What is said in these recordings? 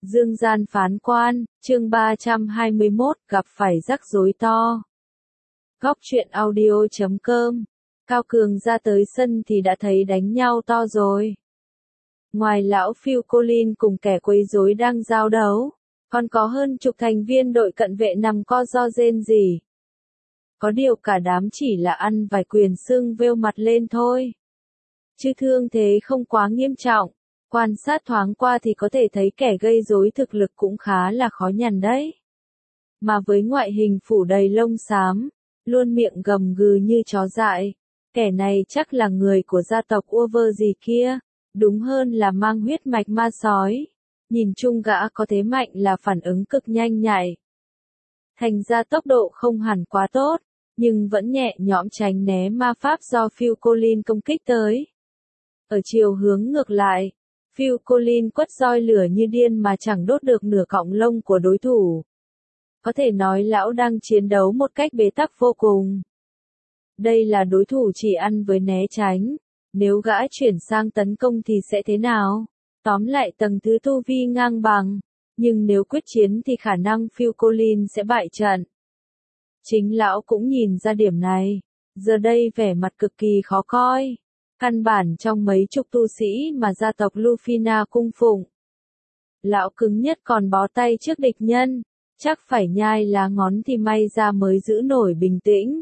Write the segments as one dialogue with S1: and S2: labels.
S1: Dương gian phán quan, chương 321, gặp phải rắc rối to. Góc truyện audio.com. Cao Cường ra tới sân thì đã thấy đánh nhau to rồi. Ngoài lão Phil Collins cùng kẻ quấy rối đang giao đấu, còn có hơn chục thành viên đội cận vệ nằm co ro rên rỉ. Có điều cả đám chỉ là ăn vài quyền sưng vêu mặt lên thôi. Chứ thương thế không quá nghiêm trọng. Quan sát thoáng qua thì có thể thấy kẻ gây rối thực lực cũng khá là khó nhằn đấy. Mà với ngoại hình phủ đầy lông xám, luôn miệng gầm gừ như chó dại, kẻ này chắc là người của gia tộc Uover gì kia, đúng hơn là mang huyết mạch ma sói. Nhìn chung gã có thế mạnh là phản ứng cực nhanh nhạy. Thành ra tốc độ không hẳn quá tốt, nhưng vẫn nhẹ nhõm tránh né ma pháp do Phil Collins công kích tới. Ở chiều hướng ngược lại, Phil Collins quất roi lửa như điên mà chẳng đốt được nửa cọng lông của đối thủ. Có thể nói lão đang chiến đấu một cách bế tắc vô cùng. Đây là đối thủ chỉ ăn với né tránh. Nếu gã chuyển sang tấn công thì sẽ thế nào? Tóm lại tầng thứ tu vi ngang bằng. Nhưng nếu quyết chiến thì khả năng Phil Collins sẽ bại trận. Chính lão cũng nhìn ra điểm này. Giờ đây vẻ mặt cực kỳ khó coi. Căn bản trong mấy chục tu sĩ mà gia tộc Lufina cung phụng. Lão cứng nhất còn bó tay trước địch nhân, chắc phải nhai lá ngón thì may ra mới giữ nổi bình tĩnh.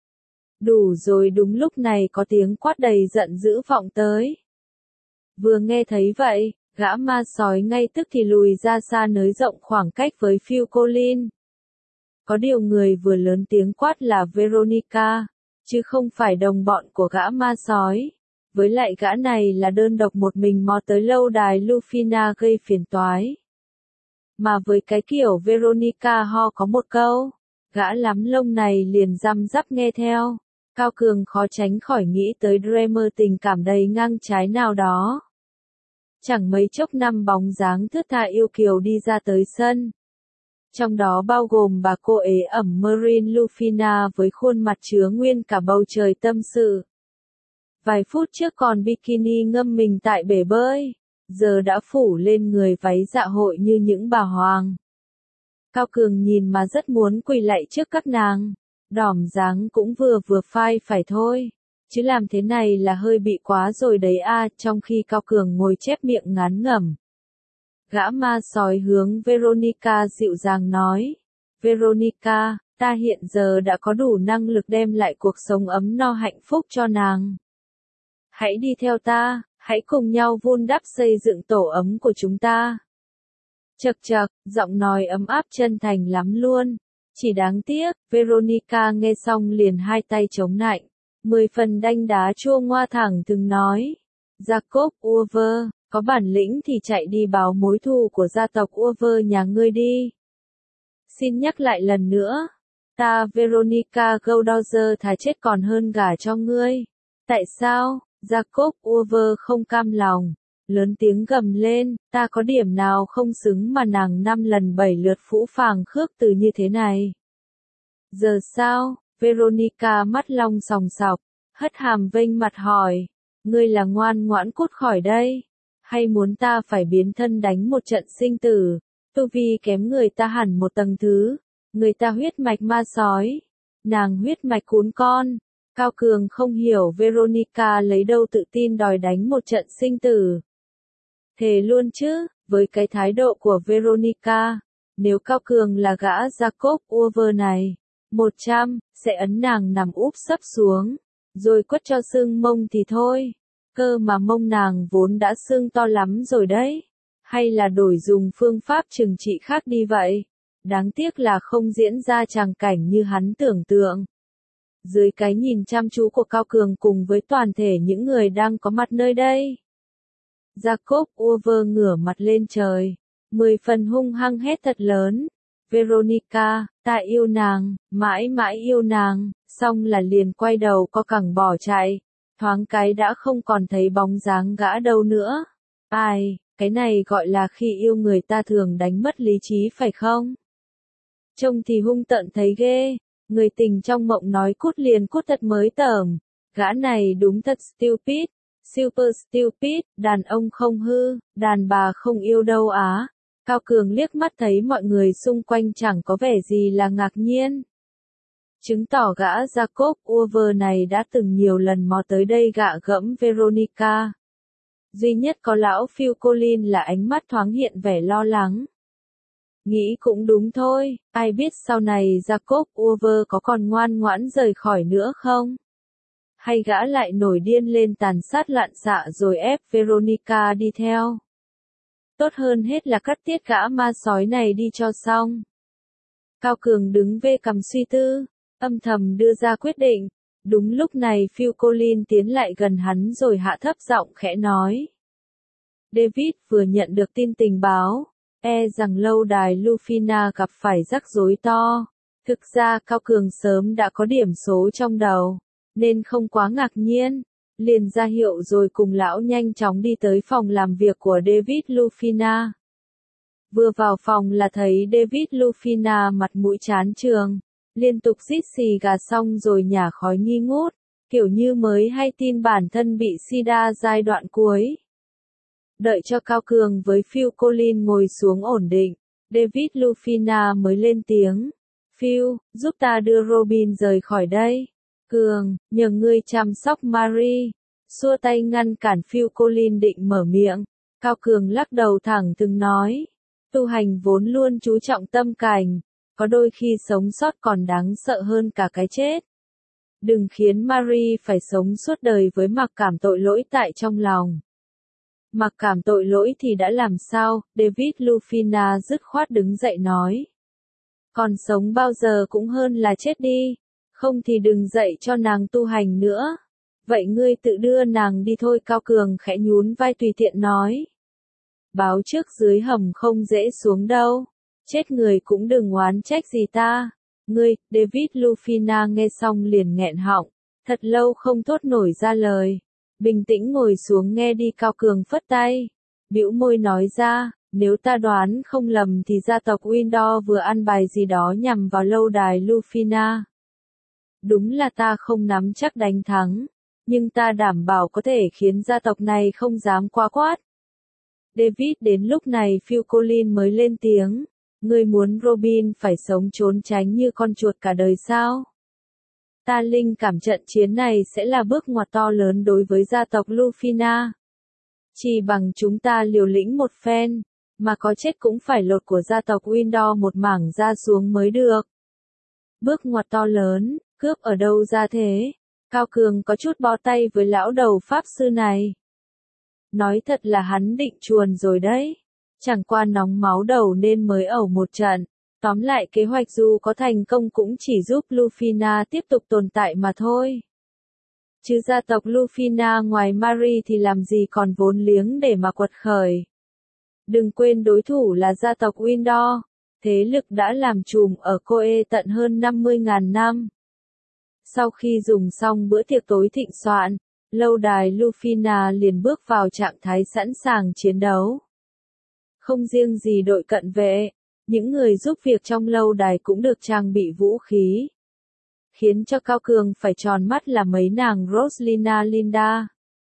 S1: Đủ rồi, đúng lúc này có tiếng quát đầy giận dữ vọng tới. Vừa nghe thấy vậy, gã ma sói ngay tức thì lùi ra xa nới rộng khoảng cách với Phil Collins. Có điều người vừa lớn tiếng quát là Veronica, chứ không phải đồng bọn của gã ma sói. Với lại gã này là đơn độc một mình mò tới lâu đài Lufina gây phiền toái. Mà với cái kiểu Veronica ho có một câu, gã lắm lông này liền răm rắp nghe theo. Cao Cường khó tránh khỏi nghĩ tới Dreamer tình cảm đầy ngang trái nào đó. Chẳng mấy chốc năm bóng dáng thướt tha yêu kiều đi ra tới sân. Trong đó bao gồm bà cô ế ẩm Marine Lufina với khuôn mặt chứa nguyên cả bầu trời tâm sự. Vài phút trước còn bikini ngâm mình tại bể bơi, giờ đã phủ lên người váy dạ hội như những bà hoàng. Cao Cường nhìn mà rất muốn quỳ lạy trước các nàng, đỏm dáng cũng vừa vừa phải thôi, chứ làm thế này là hơi bị quá rồi đấy a. Trong khi Cao Cường ngồi chép miệng ngán ngẩm, gã ma sói hướng Veronica dịu dàng nói, Veronica, ta hiện giờ đã có đủ năng lực đem lại cuộc sống ấm no hạnh phúc cho nàng. Hãy đi theo ta, hãy cùng nhau vun đắp xây dựng tổ ấm của chúng ta. Chậc chậc, giọng nói ấm áp chân thành lắm luôn. Chỉ đáng tiếc, Veronica nghe xong liền hai tay chống nạnh. 10 phần đanh đá chua ngoa thẳng từng nói. Jacob Uover, có bản lĩnh thì chạy đi báo mối thù của gia tộc Uover nhà ngươi đi. Xin nhắc lại lần nữa. Ta Veronica Goldauser thà chết còn hơn gả cho ngươi. Tại sao? Jacob Uover không cam lòng, lớn tiếng gầm lên, ta có điểm nào không xứng mà nàng 5 lần 7 lượt phũ phàng khước từ như thế này. Giờ sao? Veronica mắt long sòng sọc, hất hàm vênh mặt hỏi, ngươi là ngoan ngoãn cút khỏi đây, hay muốn ta phải biến thân đánh một trận sinh tử, tu vi kém người ta hẳn một tầng thứ, người ta huyết mạch ma sói, nàng huyết mạch cún con. Cao Cường không hiểu Veronica lấy đâu tự tin đòi đánh một trận sinh tử. Thề luôn chứ, với cái thái độ của Veronica, nếu Cao Cường là gã Jacob Uover này, 100, sẽ ấn nàng nằm úp sấp xuống, rồi quất cho sưng mông thì thôi. Cơ mà mông nàng vốn đã sưng to lắm rồi đấy. Hay là đổi dùng phương pháp trừng trị khác đi vậy? Đáng tiếc là không diễn ra tràng cảnh như hắn tưởng tượng. Dưới cái nhìn chăm chú của Cao Cường cùng với toàn thể những người đang có mặt nơi đây, Jacob Uover ngửa mặt lên trời, 10 phần hung hăng hét thật lớn, Veronica, ta yêu nàng, mãi mãi yêu nàng, xong là liền quay đầu co cẳng bỏ chạy, thoáng cái đã không còn thấy bóng dáng gã đâu nữa. Ai, cái này gọi là khi yêu người ta thường đánh mất lý trí phải không? Trông thì hung tợn thấy ghê. Người tình trong mộng nói cút liền cút thật mới tởm. Gã này đúng thật stupid, super stupid, đàn ông không hư, đàn bà không yêu đâu á. Cao Cường liếc mắt thấy mọi người xung quanh chẳng có vẻ gì là ngạc nhiên. Chứng tỏ gã Jacob Uver này đã từng nhiều lần mò tới đây gạ gẫm Veronica. Duy nhất có lão Phil Collins là ánh mắt thoáng hiện vẻ lo lắng. Nghĩ cũng đúng thôi, ai biết sau này Jacob Uver có còn ngoan ngoãn rời khỏi nữa không? Hay gã lại nổi điên lên tàn sát loạn xạ rồi ép Veronica đi theo? Tốt hơn hết là cắt tiết gã ma sói này đi cho xong. Cao Cường đứng về cằm suy tư, âm thầm đưa ra quyết định. Đúng lúc này Phil Collins tiến lại gần hắn rồi hạ thấp giọng khẽ nói. David vừa nhận được tin tình báo, rằng lâu đài Lufina gặp phải rắc rối to. Thực ra Cao Cường sớm đã có điểm số trong đầu, nên không quá ngạc nhiên. Liền ra hiệu rồi cùng lão nhanh chóng đi tới phòng làm việc của David Lufina. Vừa vào phòng là thấy David Lufina mặt mũi chán trường, liên tục rít xì gà xong rồi nhả khói nghi ngút, kiểu như mới hay tin bản thân bị sida giai đoạn cuối. Đợi cho Cao Cường với Phil Collins ngồi xuống ổn định, David Lufina mới lên tiếng. Phil, giúp ta đưa Robin rời khỏi đây. Cường, nhờ ngươi chăm sóc Marie. Xua tay ngăn cản Phil Collins định mở miệng. Cao Cường lắc đầu thẳng thừng nói. Tu hành vốn luôn chú trọng tâm cảnh. Có đôi khi sống sót còn đáng sợ hơn cả cái chết. Đừng khiến Marie phải sống suốt đời với mặc cảm tội lỗi tại trong lòng. Mặc cảm tội lỗi thì đã làm sao? David Lufina dứt khoát đứng dậy nói. Còn sống bao giờ cũng hơn là chết đi. Không thì đừng dạy cho nàng tu hành nữa. Vậy ngươi tự đưa nàng đi thôi. Cao Cường khẽ nhún vai tùy tiện nói. Báo trước dưới hầm không dễ xuống đâu. Chết người cũng đừng oán trách gì ta. Ngươi, David Lufina nghe xong liền nghẹn họng. Thật lâu không thốt nổi ra lời. Bình tĩnh ngồi xuống nghe đi. Cao Cường phất tay. Bĩu môi nói ra, nếu ta đoán không lầm thì gia tộc Windor vừa ăn bài gì đó nhằm vào lâu đài Lufina. Đúng là ta không nắm chắc đánh thắng, nhưng ta đảm bảo có thể khiến gia tộc này không dám quá quát. David đến lúc này Phil Collins mới lên tiếng. Ngươi muốn Robin phải sống trốn tránh như con chuột cả đời sao? Ta linh cảm trận chiến này sẽ là bước ngoặt to lớn đối với gia tộc Lufina. Chỉ bằng chúng ta liều lĩnh một phen, mà có chết cũng phải lột của gia tộc Windor một mảng da xuống mới được. Bước ngoặt to lớn, cướp ở đâu ra thế? Cao Cường có chút bó tay với lão đầu pháp sư này. Nói thật là hắn định chuồn rồi đấy. Chẳng qua nóng máu đầu nên mới ẩu một trận. Tóm lại kế hoạch dù có thành công cũng chỉ giúp Lufina tiếp tục tồn tại mà thôi. Chứ gia tộc Lufina ngoài Marie thì làm gì còn vốn liếng để mà quật khởi. Đừng quên đối thủ là gia tộc Windor. Thế lực đã làm trùm ở Coe tận hơn 50.000 năm. Sau khi dùng xong bữa tiệc tối thịnh soạn, lâu đài Lufina liền bước vào trạng thái sẵn sàng chiến đấu. Không riêng gì đội cận vệ, những người giúp việc trong lâu đài cũng được trang bị vũ khí. Khiến cho Cao Cường phải tròn mắt là mấy nàng Roslina Linda.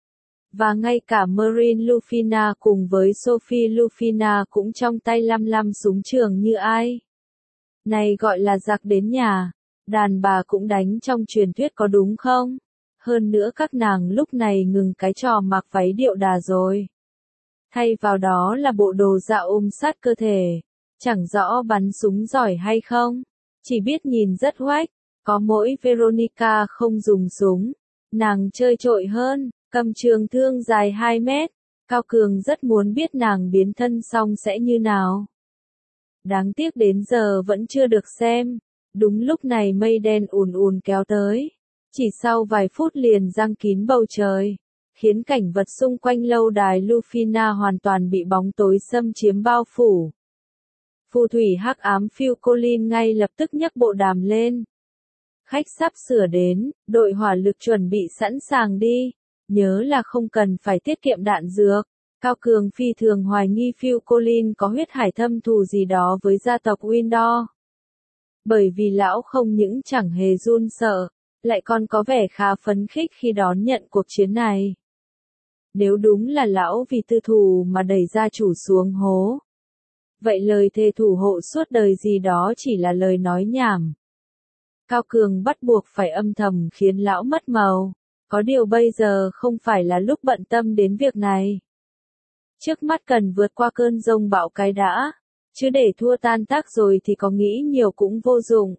S1: Và ngay cả Maureen Lufina cùng với Sophie Lufina cũng trong tay lăm súng trường như ai. Này gọi là giặc đến nhà, đàn bà cũng đánh trong truyền thuyết có đúng không? Hơn nữa các nàng lúc này ngừng cái trò mặc váy điệu đà rồi. Thay vào đó là bộ đồ dạ sát cơ thể. Chẳng rõ bắn súng giỏi hay không. Chỉ biết nhìn rất oách. Có mỗi Veronica không dùng súng. Nàng chơi trội hơn, cầm trường thương dài 2 mét. Cao Cường rất muốn biết nàng biến thân xong sẽ như nào. Đáng tiếc đến giờ vẫn chưa được xem. Đúng lúc này mây đen ùn ùn kéo tới. Chỉ sau vài phút liền giăng kín bầu trời. Khiến cảnh vật xung quanh lâu đài Lufina hoàn toàn bị bóng tối xâm chiếm bao phủ. Phù thủy hắc ám Phil Collins ngay lập tức nhấc bộ đàm lên. Khách sắp sửa đến, đội hỏa lực chuẩn bị sẵn sàng đi. Nhớ là không cần phải tiết kiệm đạn dược. Cao Cường phi thường hoài nghi Phil Collins có huyết hải thâm thù gì đó với gia tộc Windor. Bởi vì lão không những chẳng hề run sợ, lại còn có vẻ khá phấn khích khi đón nhận cuộc chiến này. Nếu đúng là lão vì tư thù mà đẩy gia chủ xuống hố. Vậy lời thề thủ hộ suốt đời gì đó chỉ là lời nói nhảm. Cao Cường bắt buộc phải âm thầm khiến lão mất màu. Có điều bây giờ không phải là lúc bận tâm đến việc này. Trước mắt cần vượt qua cơn giông bão cái đã. Chứ để thua tan tác rồi thì có nghĩ nhiều cũng vô dụng.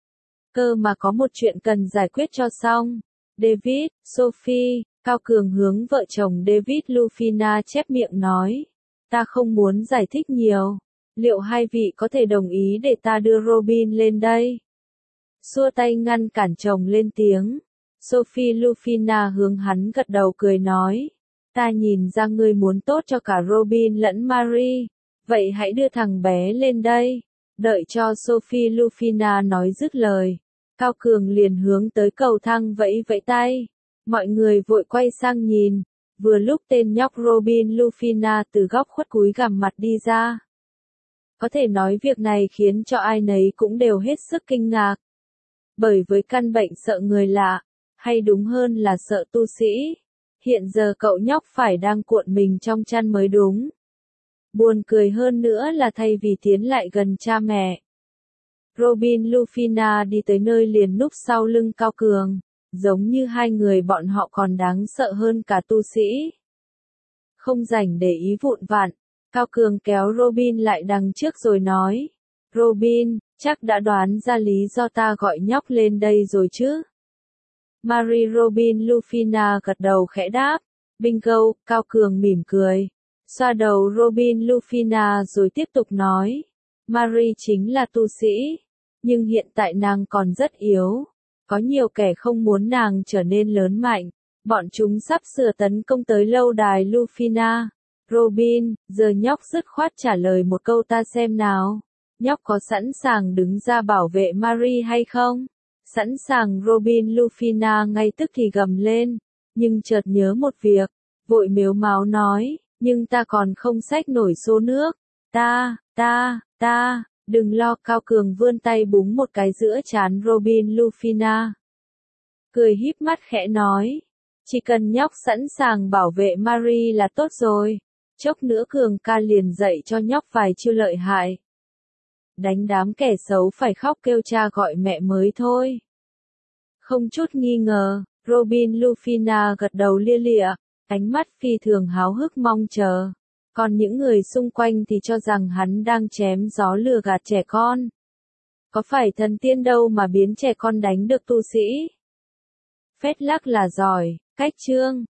S1: Cơ mà có một chuyện cần giải quyết cho xong. David, Sophie, Cao Cường hướng vợ chồng David Lufina chép miệng nói. Ta không muốn giải thích nhiều. Liệu hai vị có thể đồng ý để ta đưa Robin lên đây? Xua tay ngăn cản chồng lên tiếng. Sophie Lufina hướng hắn gật đầu cười nói. Ta nhìn ra ngươi muốn tốt cho cả Robin lẫn Marie. Vậy hãy đưa thằng bé lên đây. Đợi cho Sophie Lufina nói dứt lời. Cao Cường liền hướng tới cầu thang vẫy vẫy tay. Mọi người vội quay sang nhìn. Vừa lúc tên nhóc Robin Lufina từ góc khuất cúi gằm mặt đi ra. Có thể nói việc này khiến cho ai nấy cũng đều hết sức kinh ngạc. Bởi với căn bệnh sợ người lạ, hay đúng hơn là sợ tu sĩ, hiện giờ cậu nhóc phải đang cuộn mình trong chăn mới đúng. Buồn cười hơn nữa là thay vì tiến lại gần cha mẹ, Robin Lufina đi tới nơi liền núp sau lưng Cao Cường, giống như hai người bọn họ còn đáng sợ hơn cả tu sĩ. Không rảnh để ý vụn vặt, Cao Cường kéo Robin lại đằng trước rồi nói, Robin, chắc đã đoán ra lý do ta gọi nhóc lên đây rồi chứ? Marie Robin Lufina gật đầu khẽ đáp, bingo, Cao Cường mỉm cười, xoa đầu Robin Lufina rồi tiếp tục nói, Marie chính là tu sĩ, nhưng hiện tại nàng còn rất yếu, có nhiều kẻ không muốn nàng trở nên lớn mạnh, bọn chúng sắp sửa tấn công tới lâu đài Lufina. Robin, giờ nhóc dứt khoát trả lời một câu ta xem nào. Nhóc có sẵn sàng đứng ra bảo vệ Marie hay không? Sẵn sàng Robin Lufina ngay tức thì gầm lên, nhưng chợt nhớ một việc, vội mếu máo nói, nhưng ta còn không xách nổi xô nước. Ta, đừng lo, Cao Cường vươn tay búng một cái giữa trán Robin Lufina. Cười híp mắt khẽ nói, chỉ cần nhóc sẵn sàng bảo vệ Marie là tốt rồi. Chốc nữa Cường ca liền dạy cho nhóc vài chiêu lợi hại. Đánh đám kẻ xấu phải khóc kêu cha gọi mẹ mới thôi. Không chút nghi ngờ, Robin Lufina gật đầu lia lịa, ánh mắt phi thường háo hức mong chờ. Còn những người xung quanh thì cho rằng hắn đang chém gió lừa gạt trẻ con. Có phải thần tiên đâu mà biến trẻ con đánh được tu sĩ? Phết lắc là giỏi, cách chương.